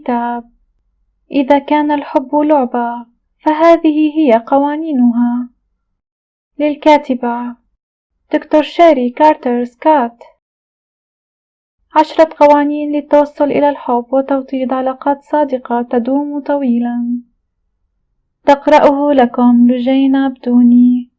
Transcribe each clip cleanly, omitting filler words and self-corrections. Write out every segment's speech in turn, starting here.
الكتاب: إذا كان الحب لعبة فهذه هي قوانينها. للكاتبة دكتور شيري كارتر سكات. 10 قوانين للتوصل إلى الحب وتوطيد علاقات صادقة تدوم طويلا. تقرأه لكم لجينا بدوني.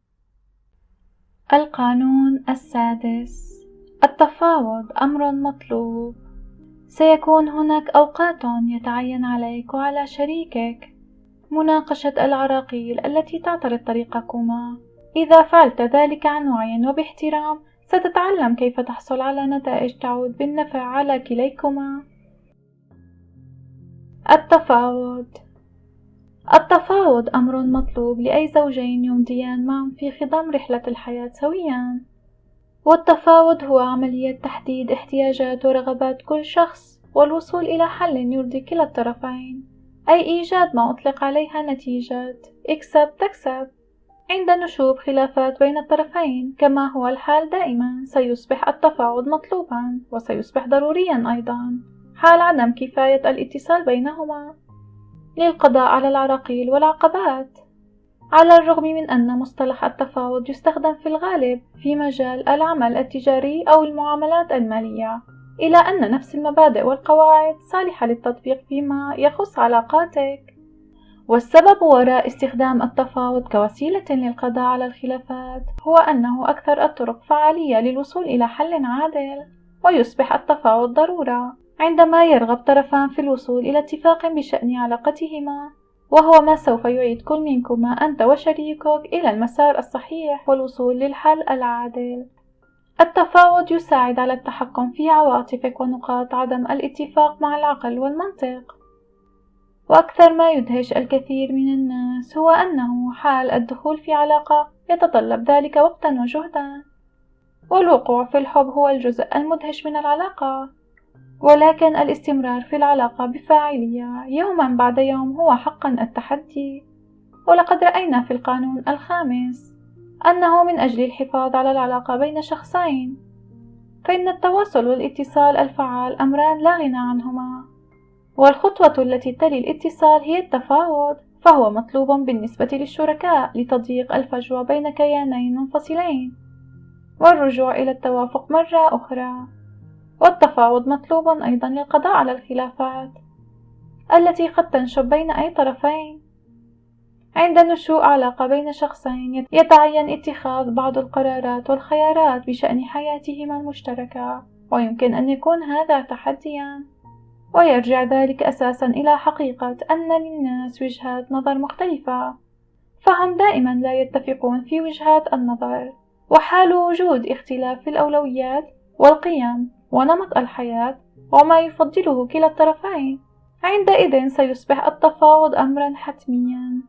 القانون السادس: التفاوض أمر مطلوب. سيكون هناك أوقات يتعين عليك وعلى شريكك مناقشة العراقيل التي تعترض طريقكما. إذا فعلت ذلك عن وعي وباحترام ستتعلم كيف تحصل على نتائج تعود بالنفع على كليكما. التفاوض أمر مطلوب لأي زوجين يمضيان معا في خضم رحلة الحياة سويا، والتفاوض هو عملية تحديد احتياجات ورغبات كل شخص والوصول إلى حل يرضي كلا الطرفين، أي إيجاد ما أطلق عليها نتيجة اكسب تكسب. عند نشوب خلافات بين الطرفين كما هو الحال دائما سيصبح التفاوض مطلوبا وسيصبح ضروريا أيضا حال عدم كفاية الاتصال بينهما للقضاء على العراقيل والعقبات. على الرغم من أن مصطلح التفاوض يستخدم في الغالب في مجال العمل التجاري أو المعاملات المالية، إلا أن نفس المبادئ والقواعد صالحة للتطبيق فيما يخص علاقاتك. والسبب وراء استخدام التفاوض كوسيلة للقضاء على الخلافات هو أنه أكثر الطرق فعالية للوصول إلى حل عادل، ويصبح التفاوض ضرورة عندما يرغب طرفان في الوصول إلى اتفاق بشأن علاقتهما، وهو ما سوف يعيد كل منكما أنت وشريكك إلى المسار الصحيح والوصول للحل العادل. التفاوض يساعد على التحكم في عواطفك ونقاط عدم الاتفاق مع العقل والمنطق. وأكثر ما يدهش الكثير من الناس هو أنه حال الدخول في علاقة يتطلب ذلك وقتا وجهدا، والوقوع في الحب هو الجزء المدهش من العلاقة، ولكن الاستمرار في العلاقة بفاعلية يوما بعد يوم هو حقا التحدي. ولقد رأينا في القانون الخامس أنه من أجل الحفاظ على العلاقة بين شخصين فإن التواصل والاتصال الفعال أمران لا غنى عنهما، والخطوة التي تلي الاتصال هي التفاوض، فهو مطلوب بالنسبة للشركاء لتضييق الفجوة بين كيانين منفصلين والرجوع إلى التوافق مرة أخرى. والتفاوض مطلوب أيضا للقضاء على الخلافات التي قد تنشب بين أي طرفين. عند نشوء علاقة بين شخصين يتعين اتخاذ بعض القرارات والخيارات بشأن حياتهما المشتركة، ويمكن أن يكون هذا تحديا، ويرجع ذلك أساسا إلى حقيقة أن للناس وجهات نظر مختلفة، فهم دائما لا يتفقون في وجهات النظر. وحال وجود اختلاف في الأولويات والقيم ونمط الحياة وما يفضله كلا الطرفين، عندئذ سيصبح التفاوض أمرا حتميا.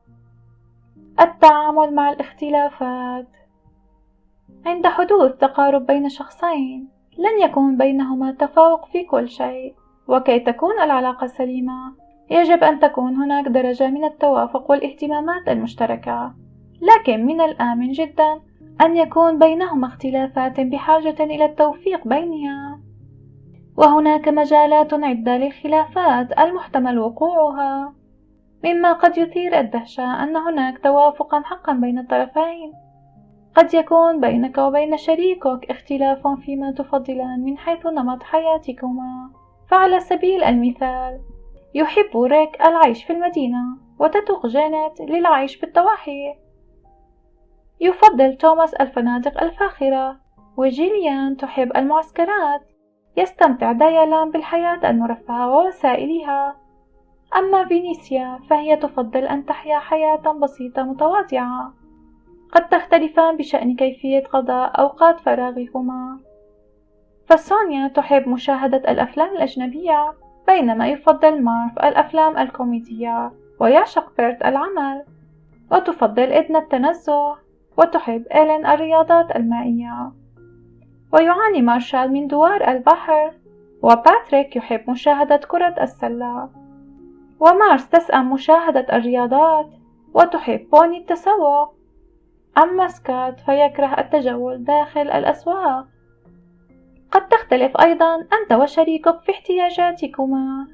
التعامل مع الاختلافات: عند حدوث تقارب بين شخصين لن يكون بينهما تفاوق في كل شيء، وكي تكون العلاقة سليمة يجب أن تكون هناك درجة من التوافق والاهتمامات المشتركة، لكن من الآمن جدا أن يكون بينهما اختلافات بحاجة إلى التوفيق بينها، وهناك مجالات عدة للخلافات المحتمل وقوعها، مما قد يثير الدهشة أن هناك توافقا حقا بين الطرفين. قد يكون بينك وبين شريكك اختلاف فيما تفضلان من حيث نمط حياتكما، فعلى سبيل المثال يحب ريك العيش في المدينة وتتوق جانيت للعيش بالضواحي. يفضل توماس الفنادق الفاخرة، وجيليان تحب المعسكرات. يستمتع دايلان بالحياة المرفهة ووسائلها، أما فينيسيا فهي تفضل أن تحيا حياة بسيطة متواضعة. قد تختلفان بشأن كيفية قضاء أوقات فراغهما، فسونيا تحب مشاهدة الأفلام الأجنبية بينما يفضل مارف الأفلام الكوميدية، ويعشق بيرت العمل، وتفضل إدنا التنزه، وتحب إيلين الرياضات المائية. ويعاني مارشال من دوار البحر، وباتريك يحب مشاهدة كرة السلة. ومارس تسأم مشاهدة الرياضات وتحب بوني التسوق. أما سكات فيكره التجول داخل الأسواق. قد تختلف أيضا أنت وشريكك في احتياجاتكما،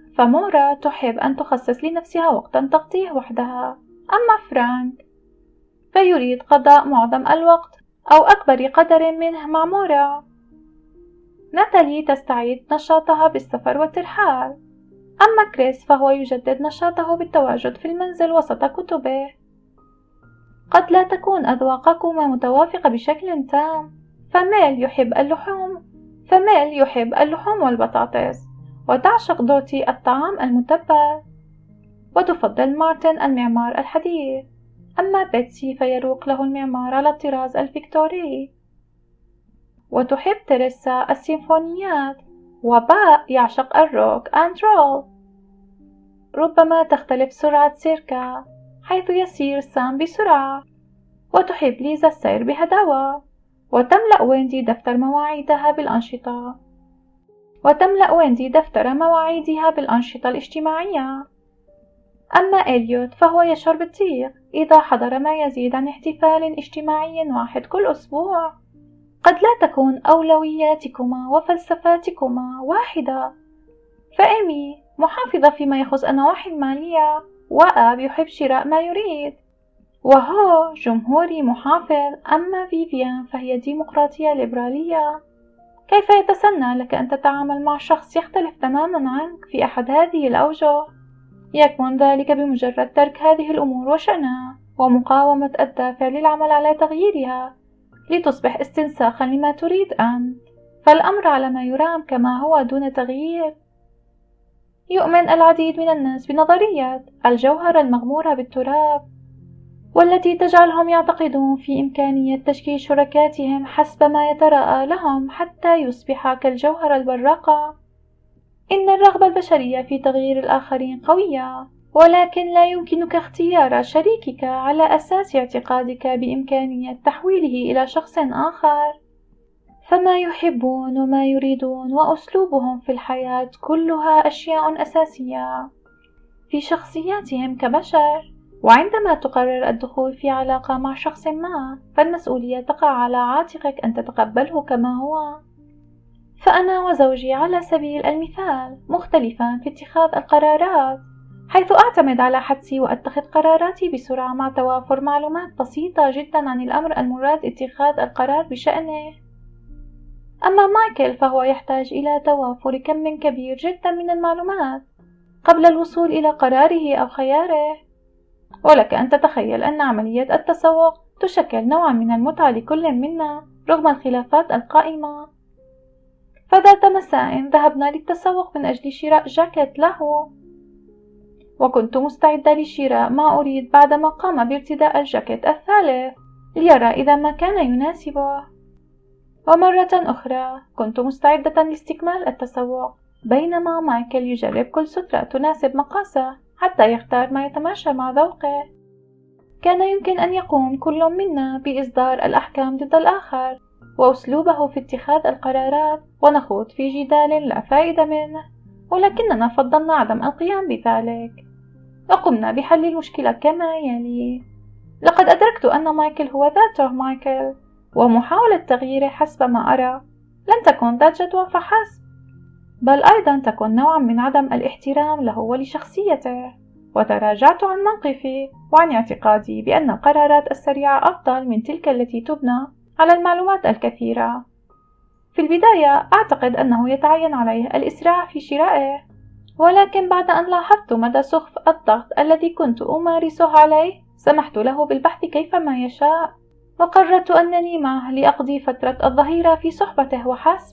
فمورا تحب أن تخصص لنفسها وقتا تقضيه وحدها، أما فرانك فيريد قضاء معظم الوقت أو أكبر قدر منه مع مورا. ناتالي تستعيد نشاطها بالسفر والترحال، أما كريس فهو يجدد نشاطه بالتواجد في المنزل وسط كتبه. قد لا تكون أذواقكما متوافقة بشكل تام، فميل يحب اللحوم والبطاطس، وتعشق دوتي الطعام المتبل، وتفضل مارتن المعمار الحديث، أما بيتسي فيروق له المعمار على الطراز الفيكتوري. وتحب تيريسا السيمفونيات، وباء يعشق الروك أند رول. ربما تختلف سرعة سيركا، حيث يسير سام بسرعة، وتحب ليزا السير بهداوة، وتملأ ويندي دفتر مواعيدها بالأنشطة الاجتماعية. أما إليوت فهو يشعر بالضيق إذا حضر ما يزيد عن احتفال اجتماعي واحد كل أسبوع. قد لا تكون أولوياتكما وفلسفاتكما واحدة، فإيمي محافظة فيما يخص النواحي المالية، وآب يحب شراء ما يريد، وهو جمهوري محافظ، أما فيفيان فهي ديمقراطية ليبرالية. كيف يتسنى لك أن تتعامل مع شخص يختلف تماما عنك في أحد هذه الأوجه؟ يكمن ذلك بمجرد ترك هذه الأمور وشأنها، ومقاومة الدافع للعمل على تغييرها لتصبح استنساخا لما تريد أنت، فالأمر على ما يرام كما هو دون تغيير. يؤمن العديد من الناس بنظرية الجوهرة المغمورة بالتراب، والتي تجعلهم يعتقدون في إمكانية تشكيل شركاتهم حسب ما يتراءى لهم حتى يصبح كالجوهرة البراقة. إن الرغبة البشرية في تغيير الآخرين قوية، ولكن لا يمكنك اختيار شريكك على أساس اعتقادك بإمكانية تحويله إلى شخص آخر. فما يحبون وما يريدون وأسلوبهم في الحياة كلها أشياء أساسية في شخصياتهم كبشر، وعندما تقرر الدخول في علاقة مع شخص ما فالمسؤولية تقع على عاتقك أن تتقبله كما هو. فأنا وزوجي على سبيل المثال مختلفان في اتخاذ القرارات، حيث أعتمد على حدسي وأتخذ قراراتي بسرعة مع توافر معلومات بسيطة جدا عن الأمر المراد اتخاذ القرار بشأنه. أما مايكل فهو يحتاج إلى توافر كم كبير جدا من المعلومات قبل الوصول إلى قراره أو خياره. ولك أن تتخيل أن عملية التسوق تشكل نوعا من المتعة لكل منا رغم الخلافات القائمة. فذات مساء ذهبنا للتسوق من أجل شراء جاكيت له، وكنت مستعدة لشراء ما أريد بعدما قام بارتداء الجاكيت الثالث ليرى إذا ما كان يناسبه. ومرة أخرى كنت مستعدة لاستكمال التسوق، بينما مايكل يجرب كل سترة تناسب مقاسه حتى يختار ما يتماشى مع ذوقه. كان يمكن أن يقوم كل منا بإصدار الأحكام ضد الآخر وأسلوبه في اتخاذ القرارات، ونخوض في جدال لا فائدة منه، ولكننا فضلنا عدم القيام بذلك، وقمنا بحل المشكلة كما يلي. لقد أدركت أن مايكل هو ذاته مايكل، ومحاولة تغييره حسب ما أرى لن تكون ذات جدوى فحسب، بل أيضا تكون نوعا من عدم الاحترام له ولشخصيته. وتراجعت عن موقفي وعن اعتقادي بأن القرارات السريعة أفضل من تلك التي تبنى على المعلومات الكثيرة. في البداية أعتقد أنه يتعين عليه الإسراع في شرائه، ولكن بعد أن لاحظت مدى سخف الضغط الذي كنت أمارسه عليه سمحت له بالبحث كيفما يشاء، وقررت أنني معه لأقضي فترة الظهيرة في صحبته وحسب.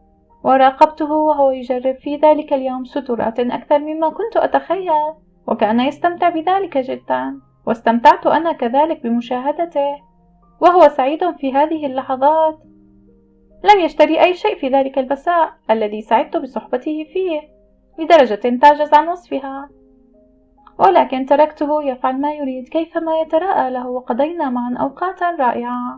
وراقبته وهو يجرب في ذلك اليوم سترات أكثر مما كنت أتخيل، وكان يستمتع بذلك جدا، واستمتعت أنا كذلك بمشاهدته، وهو سعيد في هذه اللحظات. لم يشتري أي شيء في ذلك المساء الذي سعدت بصحبته فيه لدرجة تعجز عن وصفها، ولكن تركته يفعل ما يريد كيفما يتراءى له، وقضينا معا أوقاتا رائعة.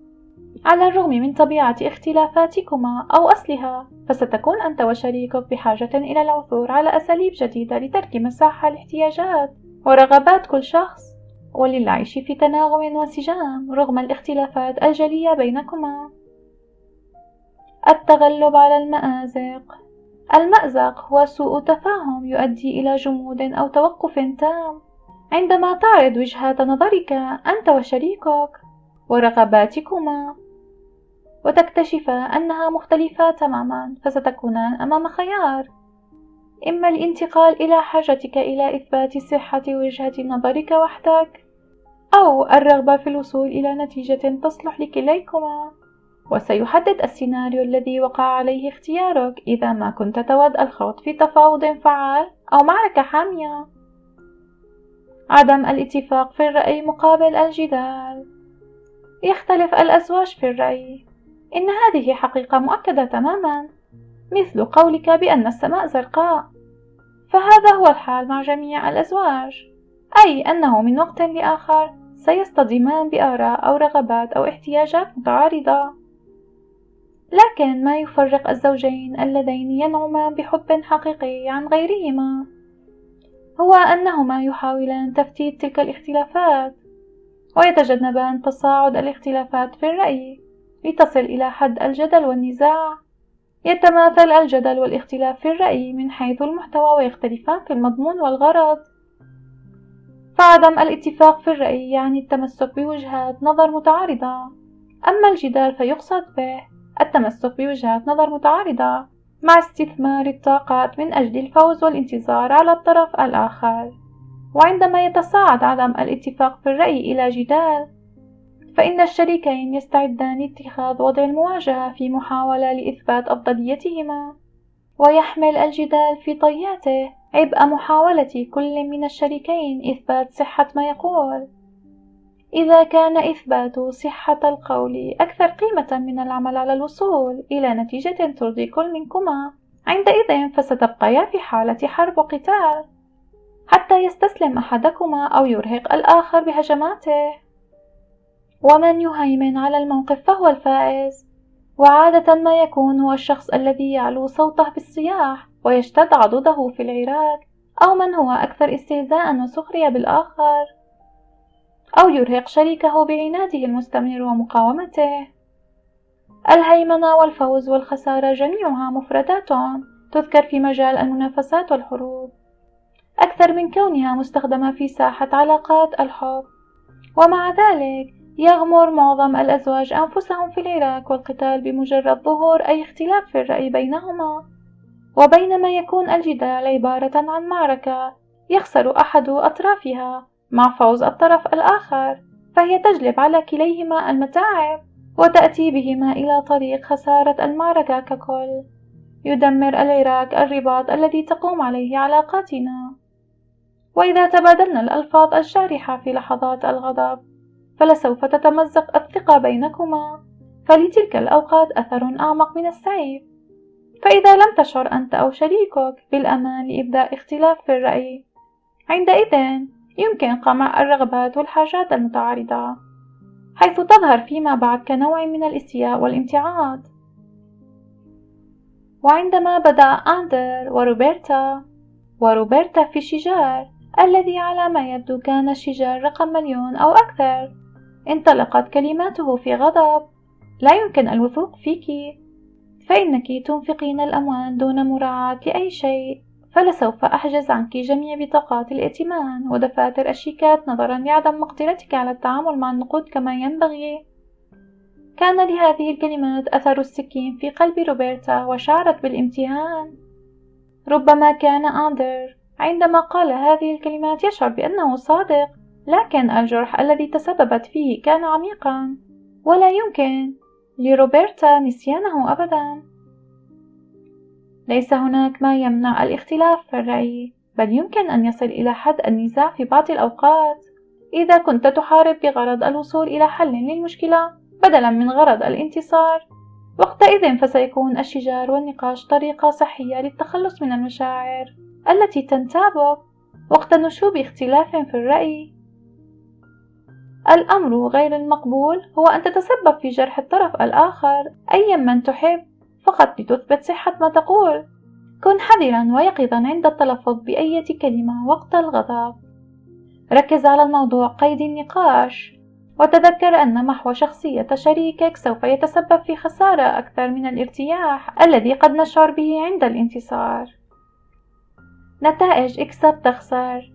على الرغم من طبيعة اختلافاتكما أو أصلها، فستكون أنت وشريكك بحاجة إلى العثور على أساليب جديدة لترك مساحة لاحتياجات ورغبات كل شخص، وللعيش في تناغم وانسجام رغم الاختلافات الجلية بينكما. التغلب على المآزق. المأزق هو سوء تفاهم يؤدي إلى جمود أو توقف تام عندما تعرض وجهات نظرك أنت وشريكك ورغباتكما وتكتشف أنها مختلفة تماما، فستكونان أمام خيار: إما الانتقال إلى حاجتك إلى إثبات صحة وجهة نظرك وحدك، أو الرغبة في الوصول إلى نتيجة تصلح لكليكما. وسيحدد السيناريو الذي وقع عليه اختيارك إذا ما كنت تود الخوض في تفاوض فعال أو معركة حامية. عدم الاتفاق في الرأي مقابل الجدال. يختلف الأزواج في الرأي. إن هذه حقيقة مؤكدة تماما، مثل قولك بأن السماء زرقاء، فهذا هو الحال مع جميع الأزواج، أي أنه من وقت لآخر سيصطدمان بآراء أو رغبات أو احتياجات متعارضة. لكن ما يفرق الزوجين اللذين ينعمان بحب حقيقي عن غيرهما هو أنهما يحاولان تفتيت تلك الاختلافات ويتجنبان تصاعد الاختلافات في الرأي لتصل إلى حد الجدل والنزاع. يتماثل الجدل والاختلاف في الرأي من حيث المحتوى ويختلفان في المضمون والغرض. فعدم الاتفاق في الرأي يعني التمسك بوجهات نظر متعارضة، أما الجدال فيقصد به التمسك بوجهات نظر متعارضة مع استثمار الطاقات من أجل الفوز والانتصار على الطرف الآخر. وعندما يتصاعد عدم الاتفاق في الرأي إلى جدال، فإن الشريكين يستعدان لاتخاذ وضع المواجهة في محاولة لإثبات أفضليتهما، ويحمل الجدال في طياته عبء محاولة كل من الشريكين إثبات صحة ما يقول. إذا كان إثبات صحة القول أكثر قيمة من العمل على الوصول إلى نتيجة ترضي كل منكما، عندئذ فستبقيا في حالة حرب وقتال حتى يستسلم أحدكما أو يرهق الآخر بهجماته. ومن يهيمن على الموقف فهو الفائز، وعادة ما يكون هو الشخص الذي يعلو صوته بالصياح ويشتد عضده في العراك، أو من هو أكثر استهزاء وسخرية بالآخر، أو يرهق شريكه بعناده المستمر ومقاومته. الهيمنة والفوز والخسارة جميعها مفردات تذكر في مجال المنافسات والحروب أكثر من كونها مستخدمة في ساحة علاقات الحب. ومع ذلك يغمر معظم الأزواج أنفسهم في العراك والقتال بمجرد ظهور أي اختلاف في الرأي بينهما. وبينما يكون الجدال عبارة عن معركة يخسر أحد أطرافها مع فوز الطرف الآخر، فهي تجلب على كليهما المتاعب وتأتي بهما إلى طريق خسارة المعركة ككل. يدمر العراك الرباط الذي تقوم عليه علاقاتنا. وإذا تبادلنا الألفاظ الجارحة في لحظات الغضب فلسوف تتمزق الثقة بينكما، فلتلك الأوقات أثر أعمق من السيف. فإذا لم تشعر أنت أو شريكك بالأمان لإبداء اختلاف في الرأي، عندئذ يمكن قمع الرغبات والحاجات المتعارضة، حيث تظهر فيما بعد كنوع من الاستياء والامتعاض. وعندما بدأ أندر وروبرتا في الشجار الذي على ما يبدو كان الشجار رقم 1,000,000 أو أكثر، انطلقت كلماته في غضب: لا يمكن الوثوق فيك، فإنك تنفقين الأموال دون مراعاة لأي شيء، فلسوف أحجز عنك جميع بطاقات الائتمان ودفاتر الشيكات نظرا لعدم مقدرتك على التعامل مع النقود كما ينبغي. كان لهذه الكلمات أثر السكين في قلب روبرتا وشعرت بالامتهان. ربما كان أندر عندما قال هذه الكلمات يشعر بأنه صادق، لكن الجرح الذي تسببت فيه كان عميقا ولا يمكن لروبرتا نسيانه أبدا. ليس هناك ما يمنع الاختلاف في الرأي، بل يمكن أن يصل إلى حد النزاع في بعض الأوقات. إذا كنت تحارب بغرض الوصول إلى حل للمشكلة بدلا من غرض الانتصار، وقتئذ فسيكون الشجار والنقاش طريقة صحية للتخلص من المشاعر التي تنتابك وقت نشوب اختلاف في الرأي. الأمر غير المقبول هو أن تتسبب في جرح الطرف الآخر أيا من تحب فقط لتثبت صحة ما تقول. كن حذرا ويقظا عند التلفظ بأية كلمة وقت الغضب. ركز على الموضوع قيد النقاش وتذكر أن محو شخصية شريكك سوف يتسبب في خسارة أكثر من الارتياح الذي قد نشعر به عند الانتصار. نتائج اكسب تخسر.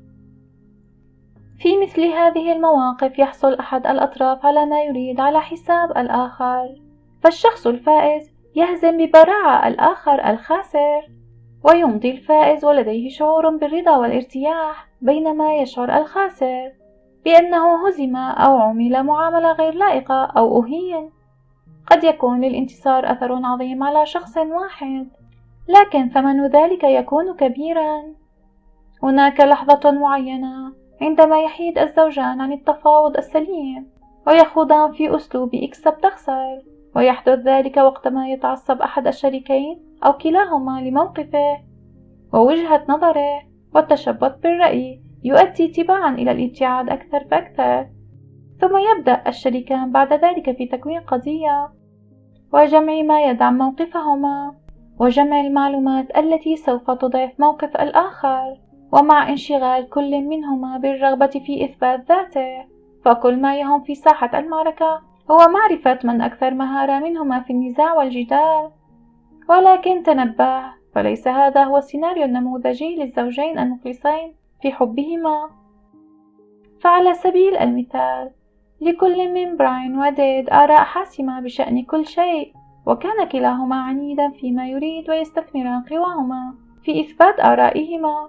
في مثل هذه المواقف يحصل أحد الأطراف على ما يريد على حساب الآخر، فالشخص الفائز يهزم ببراعة الآخر الخاسر، ويمضي الفائز ولديه شعور بالرضا والارتياح، بينما يشعر الخاسر بأنه هزم أو عُمل معاملة غير لائقة أو أهين. قد يكون للانتصار أثر عظيم على شخص واحد، لكن ثمن ذلك يكون كبيرا. هناك لحظة معينة عندما يحيد الزوجان عن التفاوض السليم ويخوضان في أسلوب اكسب تخسر، ويحدث ذلك وقتما يتعصب أحد الشريكين أو كلاهما لموقفه ووجهة نظره، والتشبث بالرأي يؤدي تباعا إلى الابتعاد أكثر فأكثر. ثم يبدأ الشريكان بعد ذلك في تكوين قضية وجمع ما يدعم موقفهما، وجمع المعلومات التي سوف تضعف موقف الآخر، ومع انشغال كل منهما بالرغبة في إثبات ذاته، فكل ما يهم في ساحة المعركة هو معرفة من أكثر مهارة منهما في النزاع والجدال. ولكن تنبه، فليس هذا هو السيناريو النموذجي للزوجين المخلصين في حبهما. فعلى سبيل المثال، لكل من براين وديد آراء حاسمة بشأن كل شيء، وكان كلاهما عنيدا فيما يريد ويستثمران قواهما في إثبات آرائهما.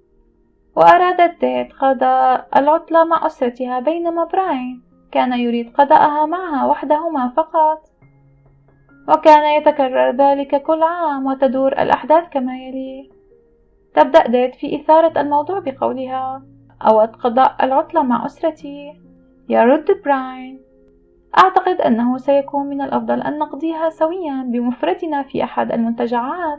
وأرادت ديد قضاء العطلة مع أسرتها، بينما براين كان يريد قضاءها معها وحدهما فقط. وكان يتكرر ذلك كل عام، وتدور الأحداث كما يلي. تبدأ ديد في إثارة الموضوع بقولها: أود قضاء العطلة مع أسرتي. يرد براين: أعتقد أنه سيكون من الأفضل أن نقضيها سويا بمفردنا في أحد المنتجعات.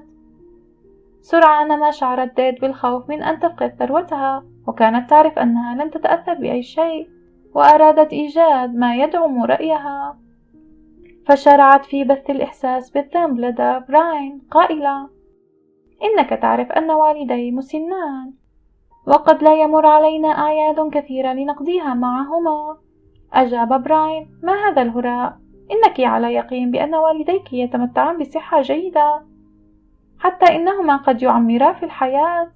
سرعان ما شعرت ديد بالخوف من أن تفقد ثروتها، وكانت تعرف أنها لن تتأثر بأي شيء، وأرادت إيجاد ما يدعم رأيها. فشرعت في بث الإحساس بالذنب لدى براين قائلة: إنك تعرف أن والدي مسنان، وقد لا يمر علينا أعياد كثيرة لنقضيها معهما. أجاب براين: ما هذا الهراء؟ إنك على يقين بأن والديك يتمتعان بصحة جيدة، حتى إنهما قد يعمرا في الحياة.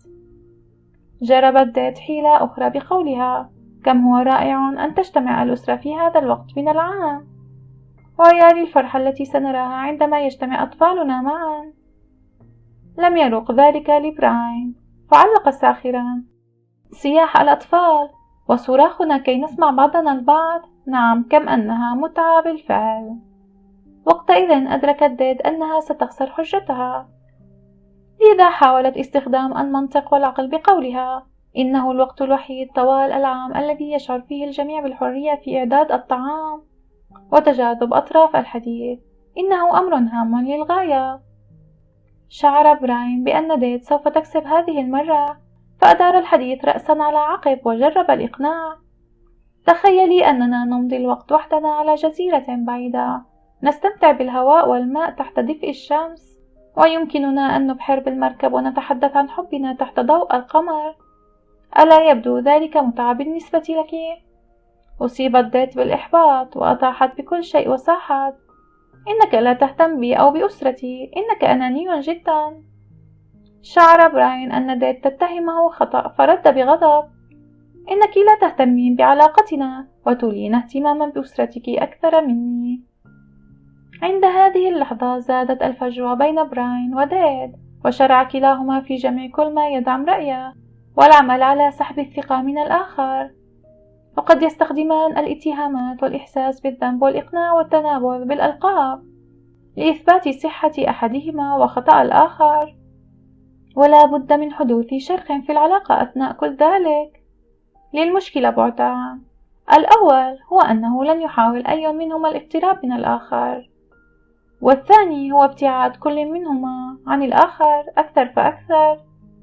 جربت ديد حيلة أخرى بقولها: كم هو رائع أن تجتمع الأسرة في هذا الوقت من العام، ويا للفرحة التي سنراها عندما يجتمع أطفالنا معا. لم يروق ذلك لبراين، فعلق ساخرا: صياح الأطفال وصراخنا كي نسمع بعضنا البعض، نعم كم أنها متعة بالفعل. وقتئذ أدركت ديد أنها ستخسر حجتها، لذا حاولت استخدام المنطق والعقل بقولها: إنه الوقت الوحيد طوال العام الذي يشعر فيه الجميع بالحرية في إعداد الطعام وتجاذب أطراف الحديث، إنه أمر هام للغاية. شعر براين بأن ديد سوف تكسب هذه المرة، فأدار الحديث رأسا على عقب وجرب الإقناع: تخيلي أننا نمضي الوقت وحدنا على جزيرة بعيدة، نستمتع بالهواء والماء تحت دفء الشمس، ويمكننا أن نبحر بالمركب ونتحدث عن حبنا تحت ضوء القمر. ألا يبدو ذلك متعة بالنسبة لك؟ أصيبت ديت بالإحباط وأطاحت بكل شيء وصاحت: إنك لا تهتم بي أو بأسرتي، إنك أناني جدا. شعر براين أن ديت تتهمه خطأ، فرد بغضب: إنك لا تهتمين بعلاقتنا وتولين اهتماما بأسرتك أكثر مني. عند هذه اللحظة زادت الفجوة بين براين وديد، وشرع كلاهما في جمع كل ما يدعم رأيه والعمل على سحب الثقة من الآخر. وقد يستخدمان الاتهامات والإحساس بالذنب والإقناع والتنابؤ بالألقاب لإثبات صحة أحدهما وخطأ الآخر، ولا بد من حدوث شرخ في العلاقة أثناء كل ذلك. للمشكلة بعدان: الأول هو أنه لن يحاول أي منهما الاقتراب من الآخر، والثاني هو ابتعاد كل منهما عن الآخر أكثر فأكثر،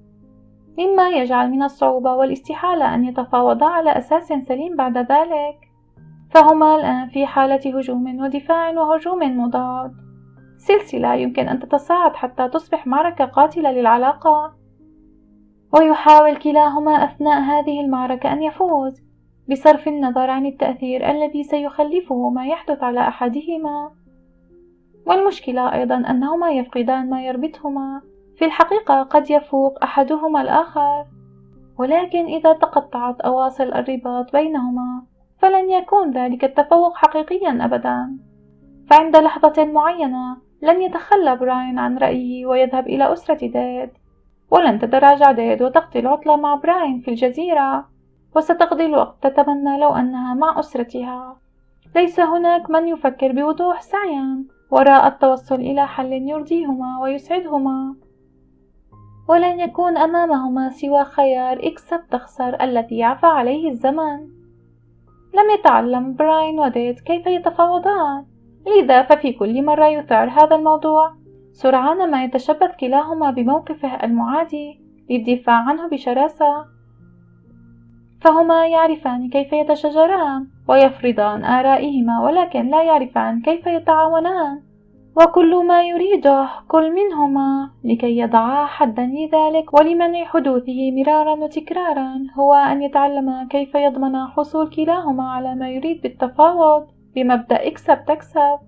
مما يجعل من الصعوبة والاستحالة أن يتفاوضا على أساس سليم بعد ذلك. فهما الآن في حالة هجوم ودفاع وهجوم مضاد، سلسلة يمكن أن تتصاعد حتى تصبح معركة قاتلة للعلاقة. ويحاول كلاهما أثناء هذه المعركة أن يفوز، بصرف النظر عن التأثير الذي سيخلفه ما يحدث على أحدهما. والمشكلة أيضا أنهما يفقدان ما يربطهما، في الحقيقة قد يفوق أحدهما الآخر، ولكن إذا تقطعت أواصر الرباط بينهما فلن يكون ذلك التفوق حقيقيا أبدا. فعند لحظة معينة لن يتخلى براين عن رأيه ويذهب إلى أسرة ديد، ولن تتراجع ديد وتقضي العطلة مع براين في الجزيرة، وستقضي الوقت تتمنى لو أنها مع أسرتها. ليس هناك من يفكر بوضوح سعيا وراء التوصل إلى حل يرضيهما ويسعدهما، ولن يكون أمامهما سوى خيار اكسب تخسر الذي يعفى عليه الزمن. لم يتعلم براين وديد كيف يتفاوضان، لذا ففي كل مرة يثار هذا الموضوع سرعان ما يتشبث كلاهما بموقفه المعادي للدفاع عنه بشراسة. فهما يعرفان كيف يتشاجران ويفرضان آرائهما، ولكن لا يعرفان كيف يتعاونان، وكل ما يريده كل منهما لكي يضعا حدا لذلك ولمنع حدوثه مرارا وتكرارا هو أن يتعلما كيف يضمنا حصول كلاهما على ما يريد بالتفاوض بمبدأ اكسب تكسب.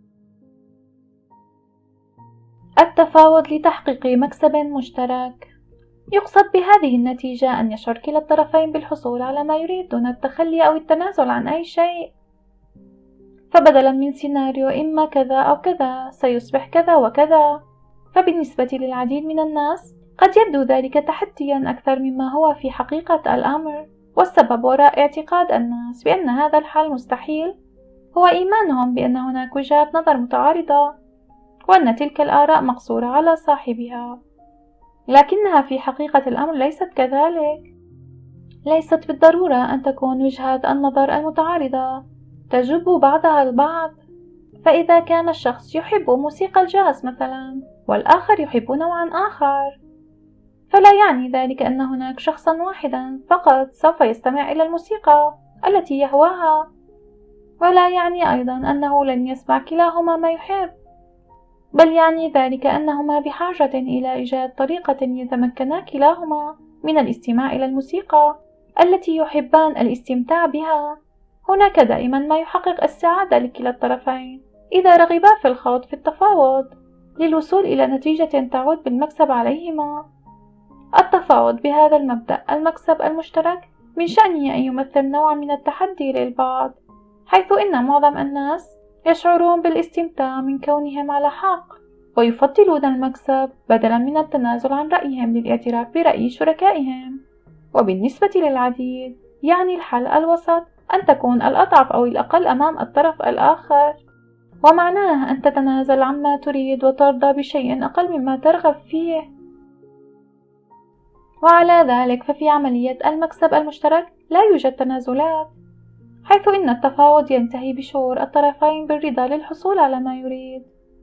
التفاوض لتحقيق مكسب مشترك. يقصد بهذه النتيجة أن يشعر كلا الطرفين بالحصول على ما يريد دون التخلي أو التنازل عن أي شيء. فبدلا من سيناريو إما كذا أو كذا سيصبح كذا وكذا، فبالنسبة للعديد من الناس قد يبدو ذلك تحديا أكثر مما هو في حقيقة الأمر، والسبب وراء اعتقاد الناس بأن هذا الحل مستحيل هو إيمانهم بأن هناك وجهات نظر متعارضة، وأن تلك الآراء مقصورة على صاحبها، لكنها في حقيقة الأمر ليست كذلك. ليست بالضرورة أن تكون وجهات النظر المتعارضة تجب بعضها البعض، فإذا كان الشخص يحب موسيقى الجاز مثلا والآخر يحب نوعا آخر، فلا يعني ذلك أن هناك شخصا واحدا فقط سوف يستمع إلى الموسيقى التي يهواها، ولا يعني أيضا أنه لن يسمع كلاهما ما يحب، بل يعني ذلك أنهما بحاجة إلى إيجاد طريقة يتمكنا كلاهما من الاستماع إلى الموسيقى التي يحبان الاستمتاع بها. هناك دائما ما يحقق السعادة لكلا الطرفين إذا رغبا في الخوض في التفاوض للوصول إلى نتيجة تعود بالمكسب عليهما. التفاوض بهذا المبدأ المكسب المشترك من شأنه أن يمثل نوعا من التحدي للبعض، حيث إن معظم الناس يشعرون بالاستمتاع من كونهم على حق ويفضلون المكسب بدلا من التنازل عن رأيهم للاعتراف برأي شركائهم. وبالنسبة للعديد يعني الحل الوسط أن تكون الأضعف أو الأقل أمام الطرف الآخر، ومعناه أن تتنازل عما تريد وترضى بشيء أقل مما ترغب فيه. وعلى ذلك ففي عملية المكسب المشترك لا يوجد تنازلات، حيث إن التفاوض ينتهي بشعور الطرفين بالرضا للحصول على ما يريد.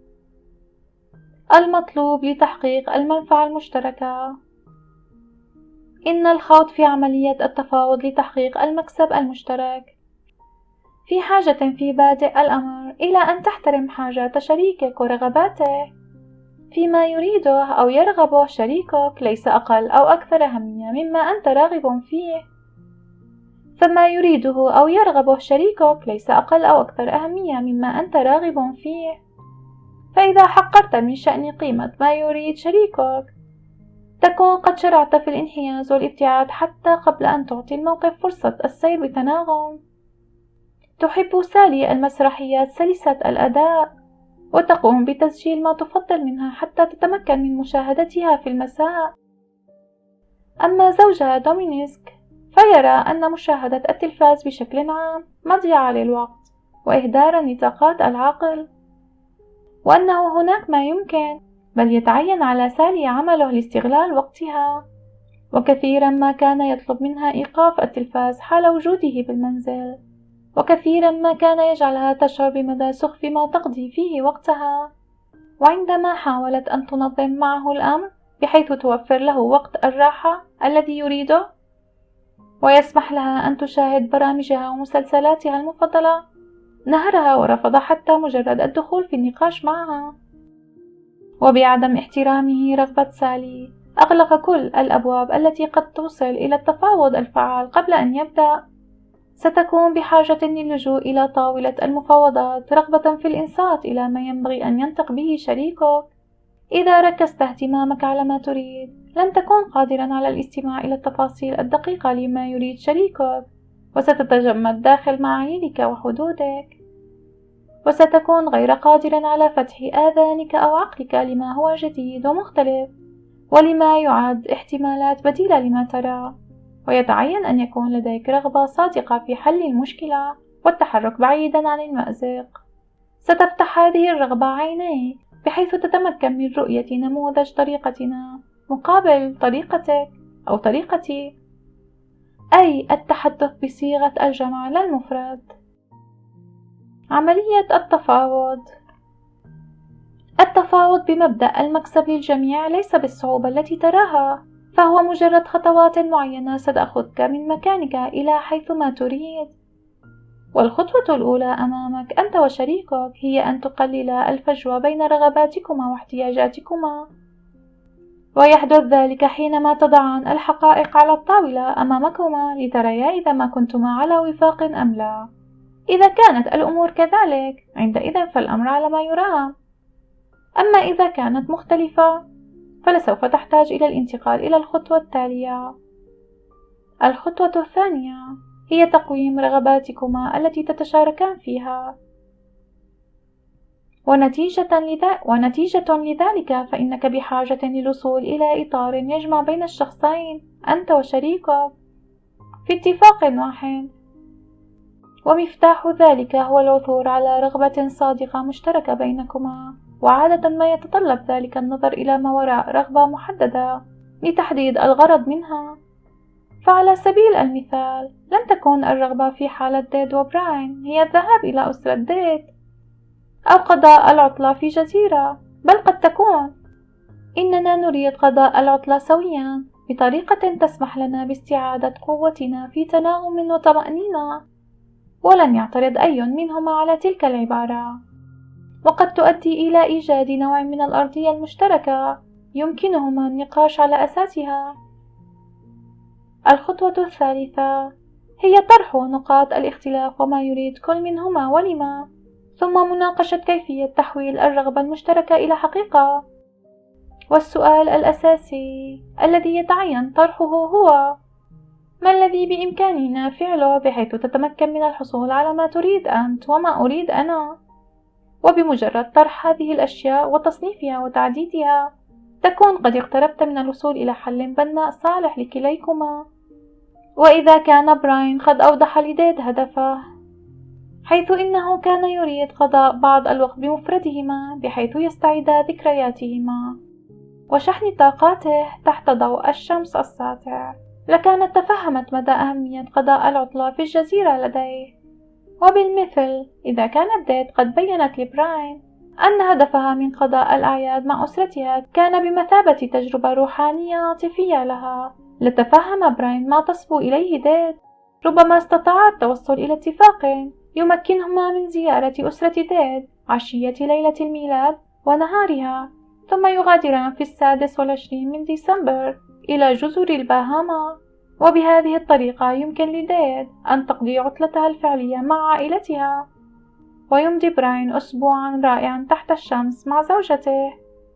المطلوب لتحقيق المنفعة المشتركة. إن الخوض في عملية التفاوض لتحقيق المكسب المشترك في حاجة في بادئ الأمر إلى أن تحترم حاجات شريكك ورغباته فيما يريده أو يرغبه شريكك ليس أقل أو أكثر أهمية مما أنت راغب فيه، فما يريده أو يرغبه شريكك ليس أقل أو أكثر أهمية مما أنت راغب فيه. فإذا حقرت من شأن قيمة ما يريد شريكك تكون قد شرعت في الانحياز والابتعاد حتى قبل أن تعطي الموقف فرصة السير بتناغم. تحب سالي المسرحيات سلسة الأداء وتقوم بتسجيل ما تفضل منها حتى تتمكن من مشاهدتها في المساء. أما زوجها دومينيسك فيرى أن مشاهدة التلفاز بشكل عام مضيعة للوقت وإهدار نطاقات العقل، وأنه هناك ما يمكن بل يتعين على سالي عمله لاستغلال وقتها، وكثيرا ما كان يطلب منها إيقاف التلفاز حال وجوده بالمنزل، وكثيرا ما كان يجعلها تشعر بمدى سخف ما تقضي فيه وقتها. وعندما حاولت أن تنظم معه الأمر بحيث توفر له وقت الراحة الذي يريده ويسمح لها أن تشاهد برامجها ومسلسلاتها المفضلة، نهرها ورفض حتى مجرد الدخول في النقاش معها. وبعدم احترامه رغبة سالي أغلق كل الأبواب التي قد توصل إلى التفاوض الفعال قبل أن يبدأ. ستكون بحاجة للجوء إلى طاولة المفاوضات رغبة في الإنصات إلى ما ينبغي أن ينطق به شريكك. إذا ركزت اهتمامك على ما تريد، لن تكون قادرا على الاستماع إلى التفاصيل الدقيقة لما يريد شريكك، وستتجمد داخل معاييرك وحدودك، وستكون غير قادرا على فتح آذانك أو عقلك لما هو جديد ومختلف، ولما يعد احتمالات بديلة لما ترى. ويتعين أن يكون لديك رغبة صادقة في حل المشكلة والتحرك بعيدا عن المأزق. ستفتح هذه الرغبة عينيك بحيث تتمكن من رؤية نموذج طريقتنا مقابل طريقتك أو طريقتي، أي التحدث بصيغة الجمع لا المفرد. عملية التفاوض بمبدأ المكسب للجميع ليس بالصعوبة التي تراها، فهو مجرد خطوات معينة ستأخذك من مكانك إلى حيث ما تريد. والخطوة الأولى أمامك أنت وشريكك هي أن تقلل الفجوة بين رغباتكما واحتياجاتكما، ويحدث ذلك حينما تضعان الحقائق على الطاولة أمامكما لتريا إذا ما كنتما على وفاق أم لا. إذا كانت الأمور كذلك، عندئذ فالأمر على ما يرام. أما إذا كانت مختلفة، فلسوف تحتاج إلى الانتقال إلى الخطوة التالية. الخطوة الثانية هي تقويم رغباتكما التي تتشاركان فيها، ونتيجة لذلك فإنك بحاجة للوصول إلى إطار يجمع بين الشخصين أنت وشريكك في اتفاق واحد، ومفتاح ذلك هو العثور على رغبة صادقة مشتركة بينكما. وعادة ما يتطلب ذلك النظر إلى ما وراء رغبة محددة لتحديد الغرض منها. فعلى سبيل المثال، لن تكون الرغبة في حالة ديد وبراين هي الذهاب إلى أسرة ديد أو قضاء العطلة في جزيرة، بل قد تكون إننا نريد قضاء العطلة سويا بطريقة تسمح لنا باستعادة قوتنا في تناغم وطمأنينة، ولن يعترض أي منهما على تلك العبارة. وقد تؤدي إلى إيجاد نوع من الأرضية المشتركة يمكنهما النقاش على أساسها. الخطوة الثالثة هي طرح نقاط الاختلاف وما يريد كل منهما ولما، ثم مناقشة كيفية تحويل الرغبة المشتركة إلى حقيقة. والسؤال الأساسي الذي يتعين طرحه هو: ما الذي بإمكاننا فعله بحيث تتمكن من الحصول على ما تريد أنت وما أريد أنا؟ وبمجرد طرح هذه الأشياء وتصنيفها وتعديدها، تكون قد اقتربت من الوصول إلى حل بناء صالح لكليكما. وإذا كان براين قد أوضح لديد هدفه، حيث إنه كان يريد قضاء بعض الوقت بمفردهما بحيث يستعيدا ذكرياتهما وشحن طاقاته تحت ضوء الشمس الساطع، لكانت تفهمت مدى أهمية قضاء العطلة في الجزيرة لديه. وبالمثل، إذا كانت ديد قد بيّنت لبراين أن هدفها من قضاء الأعياد مع أسرتها كان بمثابة تجربة روحانية عاطفية لها، لتفهم براين ما تصبو إليه ديد. ربما استطاع التوصل إلى اتفاق يمكنهما من زيارة أسرة ديد عشية ليلة الميلاد ونهارها، ثم يغادران في 26 من ديسمبر إلى جزر الباهاما. وبهذه الطريقة يمكن لديد أن تقضي عطلتها الفعلية مع عائلتها، ويمضي براين أسبوعا رائعا تحت الشمس مع زوجته.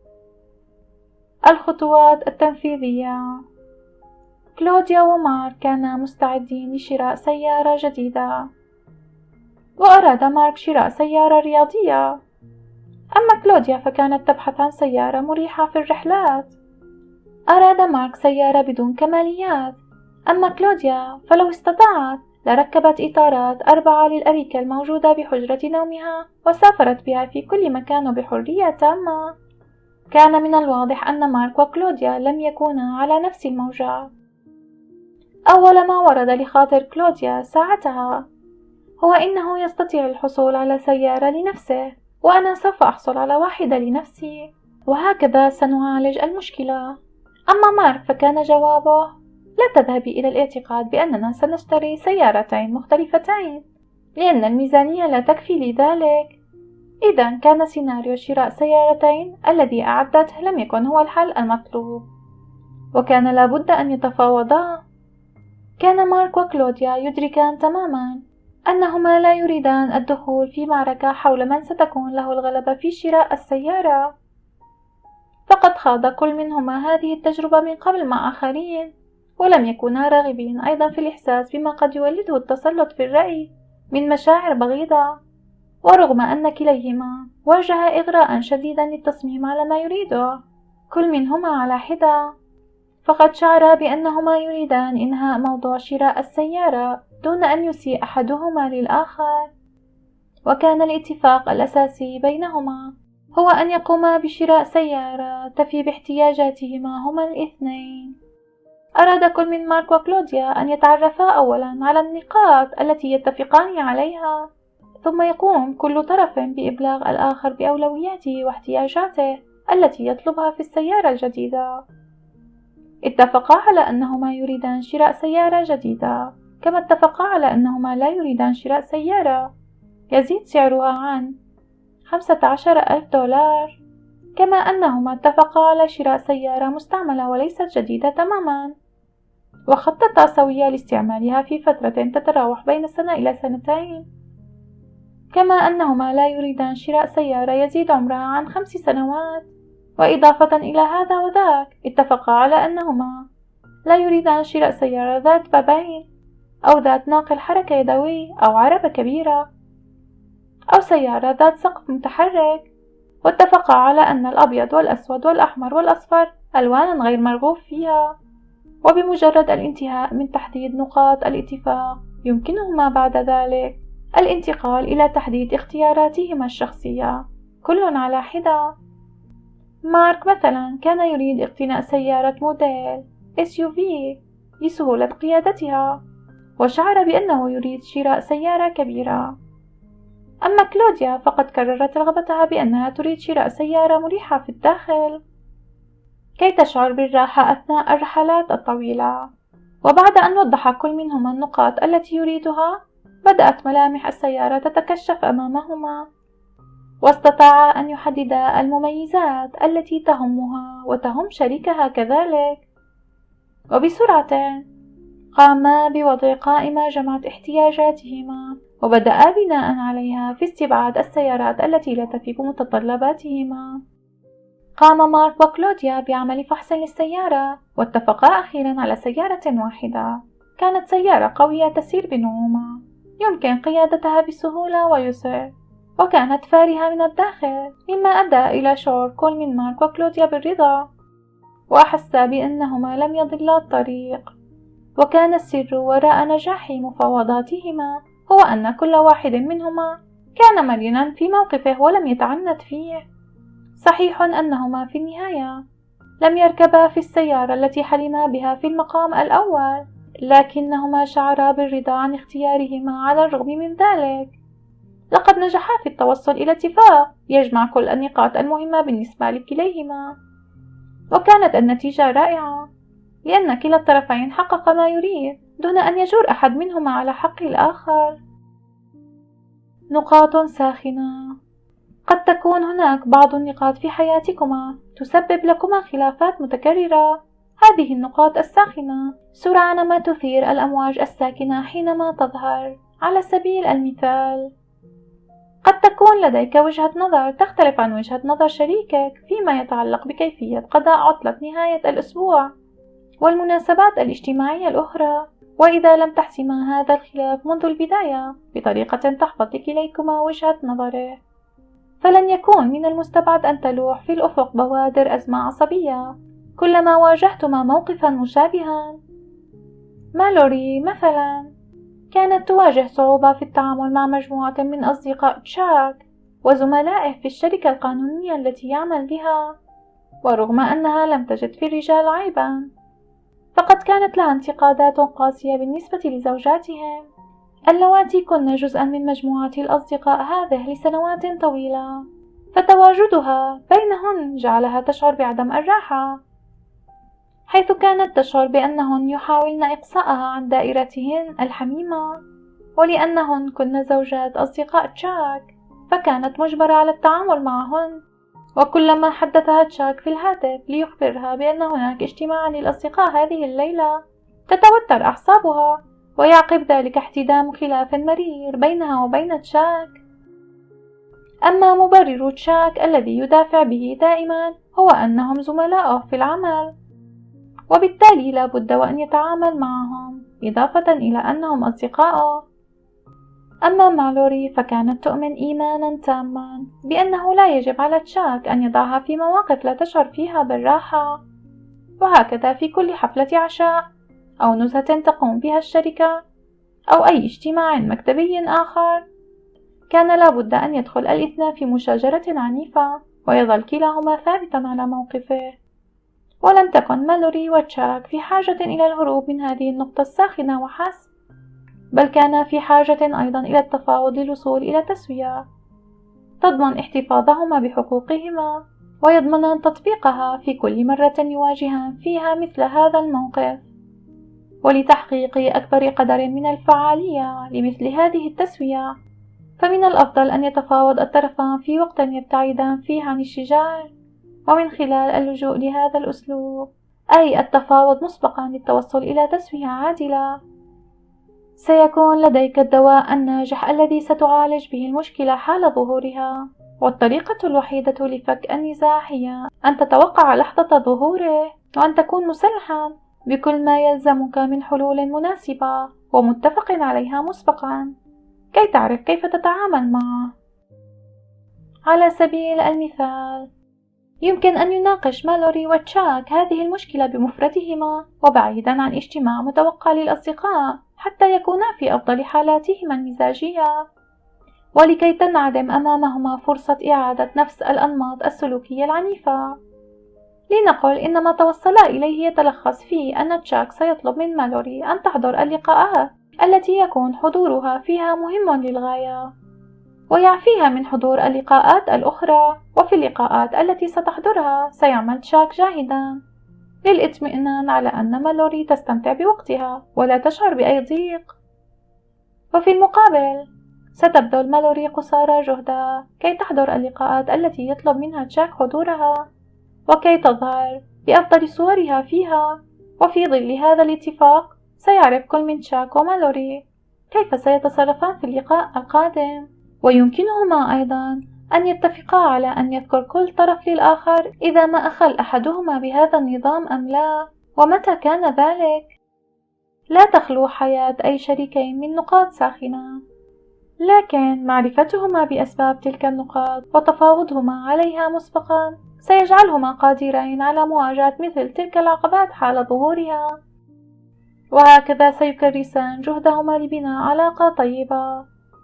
الخطوات التنفيذية. كلوديا ومارك كانا مستعدين لشراء سيارة جديدة، وأراد مارك شراء سيارة رياضية، أما كلوديا فكانت تبحث عن سيارة مريحة في الرحلات. أراد مارك سيارة بدون كماليات، أما كلوديا فلو استطاعت لركبت إطارات 4 للأريكة الموجودة بحجرة نومها وسافرت بها في كل مكان بحرية تامة. كان من الواضح أن مارك وكلوديا لم يكونا على نفس الموجة. أول ما ورد لخاطر كلوديا ساعتها هو إنه يستطيع الحصول على سيارة لنفسه، وأنا سوف أحصل على واحدة لنفسي، وهكذا سنعالج المشكلة. أما مارك فكان جوابه: لا تذهبي إلى الاعتقاد بأننا سنشتري سيارتين مختلفتين، لأن الميزانية لا تكفي لذلك. إذا كان سيناريو شراء سيارتين الذي أعدته لم يكن هو الحل المطلوب، وكان لابد أن يتفاوضا. كان مارك وكلوديا يدركان تماما أنهما لا يريدان الدخول في معركة حول من ستكون له الغلبة في شراء السيارة، فقد خاض كل منهما هذه التجربة من قبل مع آخرين، ولم يكونا راغبين أيضا في الإحساس بما قد يولده التسلط في الرأي من مشاعر بغيضة. ورغم أن كليهما واجه إغراء شديدا للتصميم على ما يريده كل منهما على حدة، فقد شعرا بأنهما يريدان إنهاء موضوع شراء السيارة دون أن يسيء أحدهما للآخر. وكان الاتفاق الأساسي بينهما هو أن يقوما بشراء سيارة تفي باحتياجاتهما هما الاثنين. أراد كل من مارك وكلوديا أن يتعرفا أولا على النقاط التي يتفقان عليها، ثم يقوم كل طرف بإبلاغ الآخر بأولوياته واحتياجاته التي يطلبها في السيارة الجديدة. اتفقا على أنهما يريدان شراء سيارة جديدة، كما اتفقا على أنهما لا يريدان شراء سيارة يزيد سعرها عن 15,000 دولار، كما أنهما اتفقا على شراء سيارة مستعملة وليست جديدة تماما، وخططا سويا لاستعمالها في فترة تتراوح بين سنة إلى سنتين، كما أنهما لا يريدان شراء سيارة يزيد عمرها عن 5 سنوات. وإضافة إلى هذا وذاك اتفقا على أنهما لا يريدان شراء سيارة ذات بابين أو ذات ناقل حركة يدوي أو عربة كبيرة أو سيارة ذات سقف متحرك، واتفقا على أن الأبيض والأسود والأحمر والأصفر ألوانا غير مرغوب فيها. وبمجرد الانتهاء من تحديد نقاط الاتفاق يمكنهما بعد ذلك الانتقال إلى تحديد اختياراتهما الشخصية كل على حدة. مارك مثلا كان يريد اقتناء سيارة موديل SUV لسهولة قيادتها، وشعر بأنه يريد شراء سيارة كبيرة. أما كلوديا فقد كررت رغبتها بأنها تريد شراء سيارة مريحة في الداخل كي تشعر بالراحة أثناء الرحلات الطويلة. وبعد أن وضح كل منهما النقاط التي يريدها، بدأت ملامح السيارة تتكشف أمامهما، واستطاعا أن يحددا المميزات التي تهمها وتهم شريكها كذلك. وبسرعة قاما بوضع قائمة جمعت احتياجاتهما، وبدأ بناء عليها في استبعاد السيارات التي لا تفي بمتطلباتهما. قام مارك وكلوديا بعمل فحص للسيارة، واتفقا أخيرا على سيارة واحدة. كانت سيارة قوية تسير بنعومة، يمكن قيادتها بسهولة ويسر، وكانت فارهة من الداخل، مما أدى إلى شعور كل من مارك وكلوديا بالرضا، وأحسا بأنهما لم يضلا الطريق. وكان السر وراء نجاح مفاوضاتهما هو أن كل واحد منهما كان مرنا في موقفه ولم يتعنت فيه. صحيح أنهما في النهاية لم يركبا في السيارة التي حلما بها في المقام الأول، لكنهما شعرا بالرضا عن اختيارهما على الرغم من ذلك. لقد نجحا في التوصل إلى اتفاق يجمع كل النقاط المهمة بالنسبة لكليهما، وكانت النتيجة رائعة، لأن كلا الطرفين حقق ما يريد دون أن يجور أحد منهما على حق الآخر. نقاط ساخنة. قد تكون هناك بعض النقاط في حياتكما تسبب لكما خلافات متكررة. هذه النقاط الساخنة سرعان ما تثير الأمواج الساكنة حينما تظهر. على سبيل المثال، قد تكون لديك وجهة نظر تختلف عن وجهة نظر شريكك فيما يتعلق بكيفية قضاء عطلة نهاية الأسبوع والمناسبات الاجتماعية الأخرى، وإذا لم تحسما هذا الخلاف منذ البداية بطريقة تحفظ لكليكما وجهة نظره، فلن يكون من المستبعد أن تلوح في الأفق بوادر أزمة عصبية كلما واجهتما موقفا مشابها. مالوري مثلا كانت تواجه صعوبة في التعامل مع مجموعة من أصدقاء تشاك وزملائه في الشركة القانونية التي يعمل بها، ورغم أنها لم تجد في الرجال عيبا، فقد كانت لها انتقادات قاسية بالنسبة لزوجاتهم اللواتي كن جزءا من مجموعة الأصدقاء هذه لسنوات طويلة، فتواجدها بينهن جعلها تشعر بعدم الراحة، حيث كانت تشعر بأنهن يحاولن إقصاءها عن دائرتهن الحميمة. ولأنهن كن زوجات أصدقاء تشاك فكانت مجبرة على التعامل معهن، وكلما حدثها تشاك في الهاتف ليخبرها بأن هناك اجتماعا للأصدقاء هذه الليلة تتوتر أعصابها، ويعقب ذلك احتدام خلاف مرير بينها وبين تشاك. أما مبرر تشاك الذي يدافع به دائما هو أنهم زملاء في العمل، وبالتالي لا بد وأن يتعامل معهم، إضافة إلى أنهم أصدقاء. أما مالوري فكانت تؤمن إيمانا تاما بأنه لا يجب على تشاك أن يضعها في مواقف لا تشعر فيها بالراحة، وهكذا في كل حفلة عشاء أو نزهة تقوم بها الشركة أو أي اجتماع مكتبي آخر، كان لابد أن يدخل الاثنان في مشاجرة عنيفة ويظل كلاهما ثابتا على موقفه. ولم تكن مالوري وتشاك في حاجة إلى الهروب من هذه النقطة الساخنة وحسب، بل كانا في حاجة أيضا إلى التفاوض للوصول إلى تسوية تضمن احتفاظهما بحقوقهما ويضمنان تطبيقها في كل مرة يواجهان فيها مثل هذا الموقف. ولتحقيق أكبر قدر من الفعالية لمثل هذه التسوية، فمن الأفضل أن يتفاوض الطرفان في وقت يبتعدان فيه عن الشجار، ومن خلال اللجوء لهذا الأسلوب، أي التفاوض مسبقا للتوصل إلى تسوية عادلة، سيكون لديك الدواء الناجح الذي ستعالج به المشكلة حال ظهورها. والطريقة الوحيدة لفك النزاع هي أن تتوقع لحظة ظهوره، وأن تكون مسلحا بكل ما يلزمك من حلول مناسبة ومتفق عليها مسبقا كي تعرف كيف تتعامل معه. على سبيل المثال، يمكن أن يناقش مالوري وتشاك هذه المشكلة بمفردهما وبعيدا عن اجتماع متوقع للأصدقاء حتى يكونا في أفضل حالاتهما المزاجية، ولكي تنعدم أمامهما فرصة إعادة نفس الأنماط السلوكية العنيفة. لنقل إن ما توصلا إليه يتلخص في أن تشاك سيطلب من مالوري أن تحضر اللقاءات التي يكون حضورها فيها مهم للغاية، ويعفيها من حضور اللقاءات الأخرى. وفي اللقاءات التي ستحضرها سيعمل تشاك جاهدا للإطمئنان على أن مالوري تستمتع بوقتها ولا تشعر بأي ضيق. وفي المقابل ستبذل مالوري قصارى جهدها كي تحضر اللقاءات التي يطلب منها تشاك حضورها، وكي تظهر بأفضل صورها فيها. وفي ظل هذا الاتفاق سيعرف كل من تشاك ومالوري كيف سيتصرفان في اللقاء القادم، ويمكنهما أيضا أن يتفقا على أن يذكر كل طرف للآخر إذا ما أخل أحدهما بهذا النظام أم لا، ومتى كان ذلك. لا تخلو حياة أي شريكين من نقاط ساخنة، لكن معرفتهما بأسباب تلك النقاط وتفاوضهما عليها مسبقا سيجعلهما قادرين على مواجهة مثل تلك العقبات حال ظهورها، وهكذا سيكرسان جهدهما لبناء علاقة طيبة.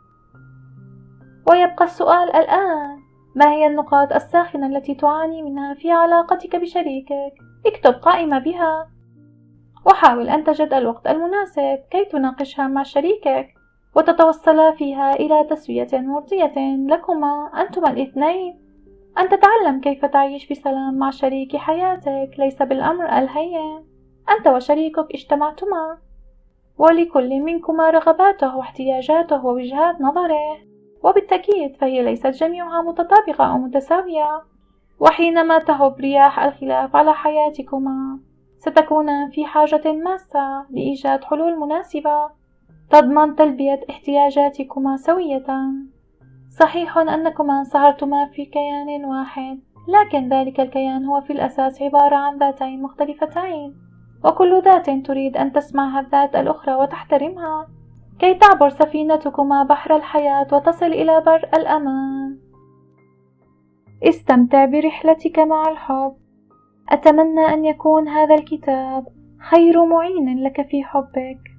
ويبقى السؤال الآن: ما هي النقاط الساخنة التي تعاني منها في علاقتك بشريكك؟ اكتب قائمة بها، وحاول أن تجد الوقت المناسب كي تناقشها مع شريكك وتتوصلا فيها إلى تسوية مرضية لكما أنتما الاثنين. أن تتعلم كيف تعيش بسلام مع شريك حياتك ليس بالأمر الهين. أنت وشريكك اجتمعتما، ولكل منكما رغباته واحتياجاته ووجهات نظره، وبالتأكيد فهي ليست جميعها متطابقة أو متساوية. وحينما تهب رياح الخلاف على حياتكما ستكونان في حاجة ماسة لإيجاد حلول مناسبة تضمن تلبية احتياجاتكما سوية. صحيح أنكما انصهرتما في كيان واحد، لكن ذلك الكيان هو في الأساس عبارة عن ذاتين مختلفتين، وكل ذات تريد أن تسمعها الذات الأخرى وتحترمها كي تعبر سفينتكما بحر الحياة وتصل إلى بر الأمان. استمتع برحلتك مع الحب. أتمنى أن يكون هذا الكتاب خير معين لك في حبك.